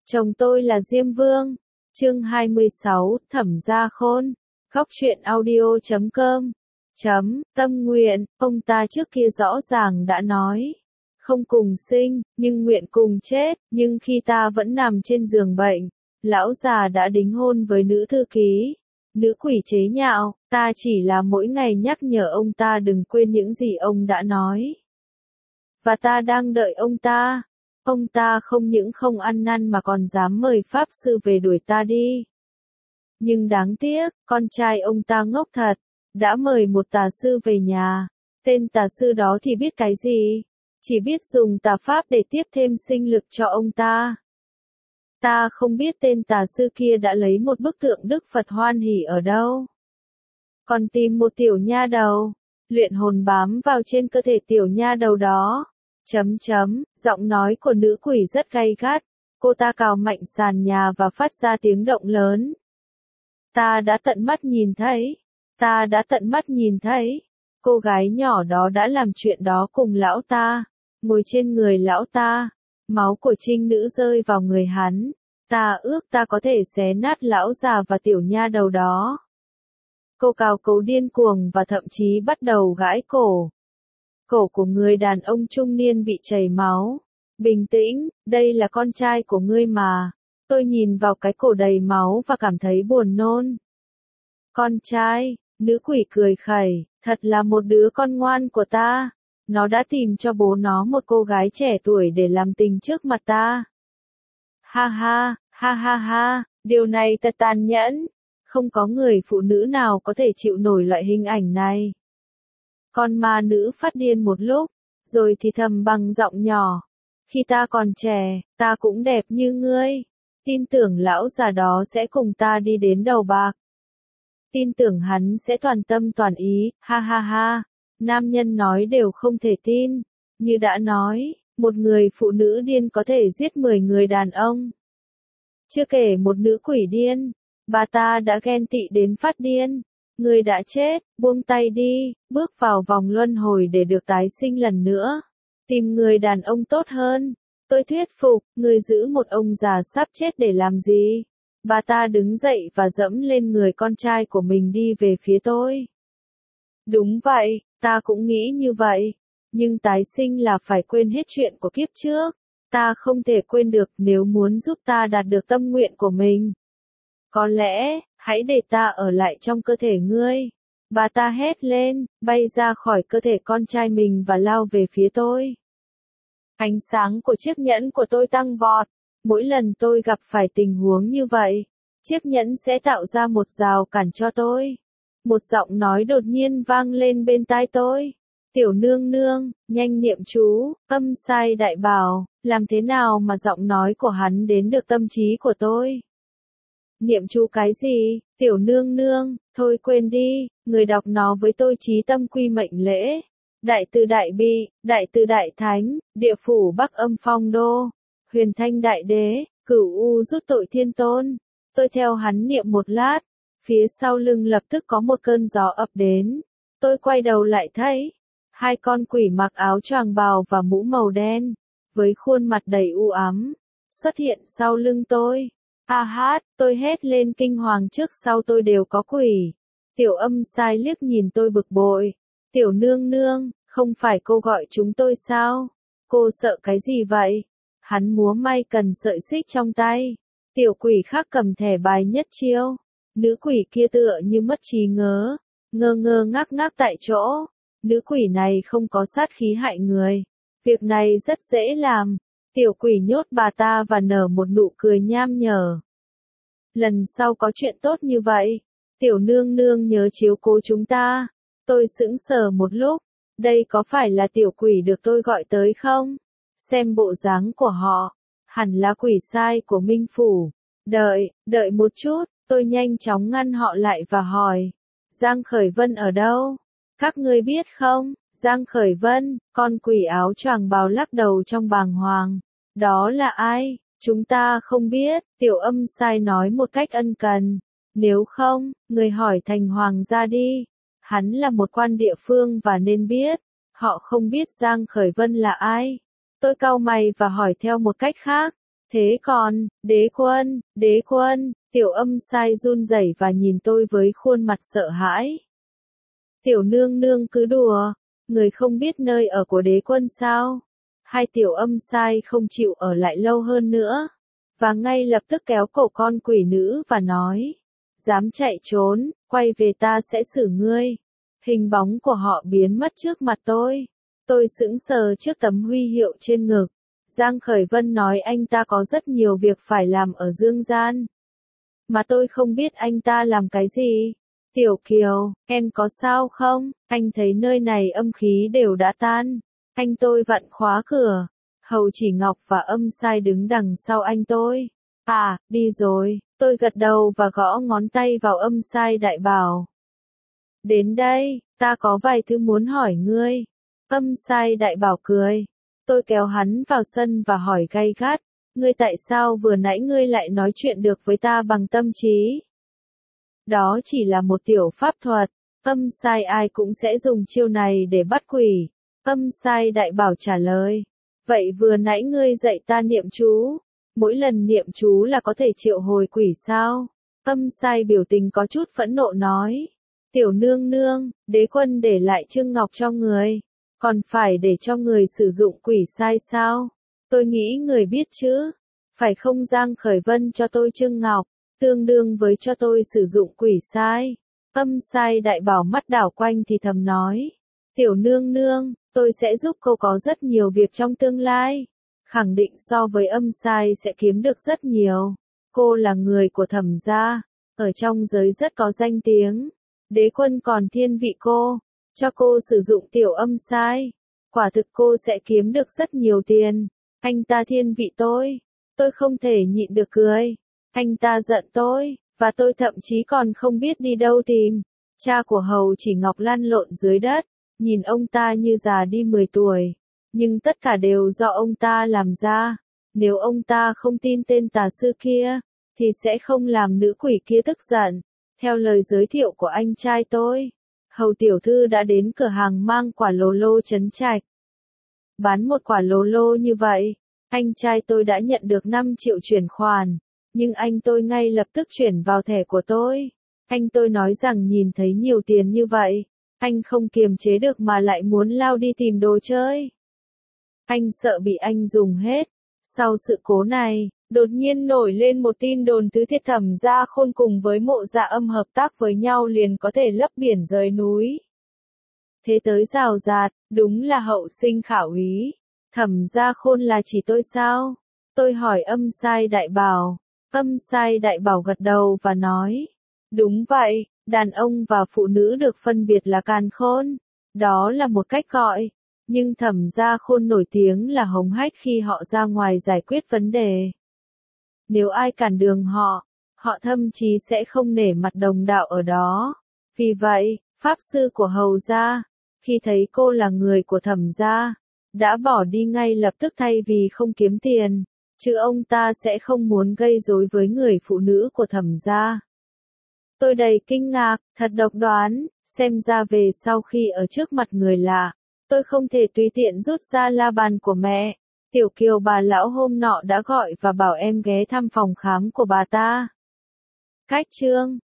Chồng tôi là Diêm Vương. Chương 26, Thẩm Gia Khôn. Góc truyện audio.com. Tâm nguyện, ông ta trước kia rõ ràng đã nói. Không cùng sinh, nhưng nguyện cùng chết, nhưng khi ta vẫn nằm trên giường bệnh, lão già đã đính hôn với nữ thư ký. Nữ quỷ chế nhạo, ta chỉ là mỗi ngày nhắc nhở ông ta đừng quên những gì ông đã nói. Và ta đang đợi ông ta. Ông ta không những không ăn năn mà còn dám mời pháp sư về đuổi ta đi. Nhưng đáng tiếc, con trai ông ta ngốc thật, đã mời một tà sư về nhà. Tên tà sư đó thì biết cái gì? Chỉ biết dùng tà pháp để tiếp thêm sinh lực cho ông ta. Ta không biết tên tà sư kia đã lấy một bức tượng Đức Phật Hoan Hỷ ở đâu. Còn tìm một tiểu nha đầu, luyện hồn bám vào trên cơ thể tiểu nha đầu đó. Giọng nói của nữ quỷ rất gay gắt, cô ta cào mạnh sàn nhà và phát ra tiếng động lớn. Ta đã tận mắt nhìn thấy, cô gái nhỏ đó đã làm chuyện đó cùng lão ta, ngồi trên người lão ta, máu của trinh nữ rơi vào người hắn, ta ước ta có thể xé nát lão già và tiểu nha đầu đó. Cô cào cấu điên cuồng và thậm chí bắt đầu gãi cổ. Cổ của người đàn ông trung niên bị chảy máu. Bình tĩnh, đây là con trai của ngươi mà. Tôi nhìn vào cái cổ đầy máu và cảm thấy buồn nôn. Con trai, nữ quỷ cười khẩy, thật là một đứa con ngoan của ta. Nó đã tìm cho bố nó một cô gái trẻ tuổi để làm tình trước mặt ta. Ha ha, điều này thật tàn nhẫn. Không có người phụ nữ nào có thể chịu nổi loại hình ảnh này. Con ma nữ phát điên một lúc, rồi thì thầm bằng giọng nhỏ. Khi ta còn trẻ, ta cũng đẹp như ngươi. Tin tưởng lão già đó sẽ cùng ta đi đến đầu bạc. Tin tưởng hắn sẽ toàn tâm toàn ý, ha. Nam nhân nói đều không thể tin. Như đã nói, một người phụ nữ điên có thể giết 10 người đàn ông. Chưa kể một nữ quỷ điên, bà ta đã ghen tị đến phát điên. Người đã chết, buông tay đi, bước vào vòng luân hồi để được tái sinh lần nữa. Tìm người đàn ông tốt hơn. Tôi thuyết phục, người giữ một ông già sắp chết để làm gì? Bà ta đứng dậy và dẫm lên người con trai của mình đi về phía tôi. Đúng vậy, ta cũng nghĩ như vậy. Nhưng tái sinh là phải quên hết chuyện của kiếp trước. Ta không thể quên được nếu muốn giúp ta đạt được tâm nguyện của mình. Có lẽ, hãy để ta ở lại trong cơ thể ngươi. Bà ta hét lên, bay ra khỏi cơ thể con trai mình và lao về phía tôi. Ánh sáng của chiếc nhẫn của tôi tăng vọt. Mỗi lần tôi gặp phải tình huống như vậy, chiếc nhẫn sẽ tạo ra một rào cản cho tôi. Một giọng nói đột nhiên vang lên bên tai tôi. Tiểu nương nương, nhanh niệm chú, âm sai đại bảo, làm thế nào mà giọng nói của hắn đến được tâm trí của tôi? Niệm chú cái gì, tiểu nương nương, thôi quên đi, người đọc nó với tôi chí tâm quy mệnh lễ. Đại từ đại bi, đại từ đại thánh, địa phủ bắc âm phong đô, huyền thanh đại đế, cửu u rút tội thiên tôn. Tôi theo hắn niệm một lát, phía sau lưng lập tức có một cơn gió ập đến. Tôi quay đầu lại thấy, hai con quỷ mặc áo choàng bào và mũ màu đen, với khuôn mặt đầy u ám, xuất hiện sau lưng tôi. Tôi hét lên kinh hoàng trước sau tôi đều có quỷ. Tiểu âm sai liếc nhìn tôi bực bội. Tiểu nương nương, không phải cô gọi chúng tôi sao? Cô sợ cái gì vậy? Hắn múa may cần sợi xích trong tay. Tiểu quỷ khác cầm thẻ bài nhất chiêu. Nữ quỷ kia tựa như mất trí ngớ ngơ ngác tại chỗ. Nữ quỷ này không có sát khí hại người. Việc này rất dễ làm. Tiểu quỷ nhốt bà ta và nở một nụ cười nham nhở. Lần sau có chuyện tốt như vậy, tiểu nương nương nhớ chiếu cố chúng ta. Tôi sững sờ một lúc, đây có phải là tiểu quỷ được tôi gọi tới không? Xem bộ dáng của họ, hẳn là quỷ sai của Minh Phủ. Đợi một chút, tôi nhanh chóng ngăn họ lại và hỏi. Giang Khởi Vân ở đâu? Các ngươi biết không? Giang Khởi Vân, con quỷ áo choàng bào lắc đầu trong bàng hoàng. Đó là ai? Chúng ta không biết, tiểu âm sai nói một cách ân cần. Nếu không, người hỏi thành hoàng gia đi. Hắn là một quan địa phương và nên biết. Họ không biết Giang Khởi Vân là ai. Tôi cau mày và hỏi theo một cách khác. Thế còn, đế quân, tiểu âm sai run rẩy và nhìn tôi với khuôn mặt sợ hãi. Tiểu nương nương cứ đùa, người không biết nơi ở của đế quân sao? Hai tiểu âm sai không chịu ở lại lâu hơn nữa, và ngay lập tức kéo cổ con quỷ nữ và nói, dám chạy trốn, quay về ta sẽ xử ngươi. Hình bóng của họ biến mất trước mặt tôi. Tôi sững sờ trước tấm huy hiệu trên ngực. Giang Khởi Vân nói anh ta có rất nhiều việc phải làm ở dương gian. Mà tôi không biết anh ta làm cái gì. Tiểu Kiều, em có sao không? Anh thấy nơi này âm khí đều đã tan. Anh tôi vặn khóa cửa. Hầu Chỉ Ngọc và âm sai đứng đằng sau anh tôi. À, đi rồi. Tôi gật đầu và gõ ngón tay vào âm sai đại bảo. Đến đây, ta có vài thứ muốn hỏi ngươi. Âm sai đại bảo cười. Tôi kéo hắn vào sân và hỏi gay gắt. Ngươi tại sao vừa nãy ngươi lại nói chuyện được với ta bằng tâm trí? Đó chỉ là một tiểu pháp thuật. Âm sai ai cũng sẽ dùng chiêu này để bắt quỷ. Âm sai đại bảo trả lời. Vậy vừa nãy ngươi dạy ta niệm chú. Mỗi lần niệm chú là có thể triệu hồi quỷ sao? Âm sai biểu tình có chút phẫn nộ nói. Tiểu nương nương, đế quân để lại Trương Ngọc cho người. Còn phải để cho người sử dụng quỷ sai sao? Tôi nghĩ người biết chứ. Phải không? Giang Khởi Vân cho tôi Trương Ngọc, tương đương với cho tôi sử dụng quỷ sai. Âm sai đại bảo mắt đảo quanh thì thầm nói. Tiểu nương nương, tôi sẽ giúp cô có rất nhiều việc trong tương lai. Khẳng định so với âm sai sẽ kiếm được rất nhiều. Cô là người của Thẩm gia, ở trong giới rất có danh tiếng. Đế quân còn thiên vị cô, cho cô sử dụng tiểu âm sai. Quả thực cô sẽ kiếm được rất nhiều tiền. Anh ta thiên vị tôi không thể nhịn được cười. Anh ta giận tôi, và tôi thậm chí còn không biết đi đâu tìm. Cha của Hầu Chỉ Ngọc lăn lộn dưới đất, nhìn ông ta như già đi 10 tuổi. Nhưng tất cả đều do ông ta làm ra. Nếu ông ta không tin tên tà sư kia, thì sẽ không làm nữ quỷ kia tức giận. Theo lời giới thiệu của anh trai tôi, Hầu tiểu thư đã đến cửa hàng mang quả lô lô Trấn Trạch. Bán một quả lô lô như vậy, anh trai tôi đã nhận được 5 triệu chuyển khoản, nhưng anh tôi ngay lập tức chuyển vào thẻ của tôi. Anh tôi nói rằng nhìn thấy nhiều tiền như vậy, anh không kiềm chế được mà lại muốn lao đi tìm đồ chơi. Anh sợ bị anh dùng hết. Sau sự cố này, đột nhiên nổi lên một tin đồn Tứ Thiết Thẩm Gia Khôn cùng với Mộ Dạ Âm hợp tác với nhau liền có thể lấp biển rời núi. Thế tới rào rạt, đúng là hậu sinh khảo úy. Thẩm Gia Khôn là chỉ tôi sao? Tôi hỏi âm sai đại bảo. Âm sai đại bảo gật đầu và nói. Đúng vậy, đàn ông và phụ nữ được phân biệt là càn khôn. Đó là một cách gọi. Nhưng Thẩm Gia Khôn nổi tiếng là hống hách khi họ ra ngoài giải quyết vấn đề. Nếu ai cản đường họ thậm chí sẽ không nể mặt đồng đạo ở đó. Vì vậy, pháp sư của Hầu gia, khi thấy cô là người của Thẩm gia, đã bỏ đi ngay lập tức thay vì không kiếm tiền, chứ ông ta sẽ không muốn gây rối với người phụ nữ của Thẩm gia. Tôi đầy kinh ngạc, thật độc đoán, xem ra về sau khi ở trước mặt người lạ, tôi không thể tùy tiện rút ra la bàn của mẹ. Tiểu Kiều bà lão hôm nọ đã gọi và bảo em ghé thăm phòng khám của bà ta. Cách chương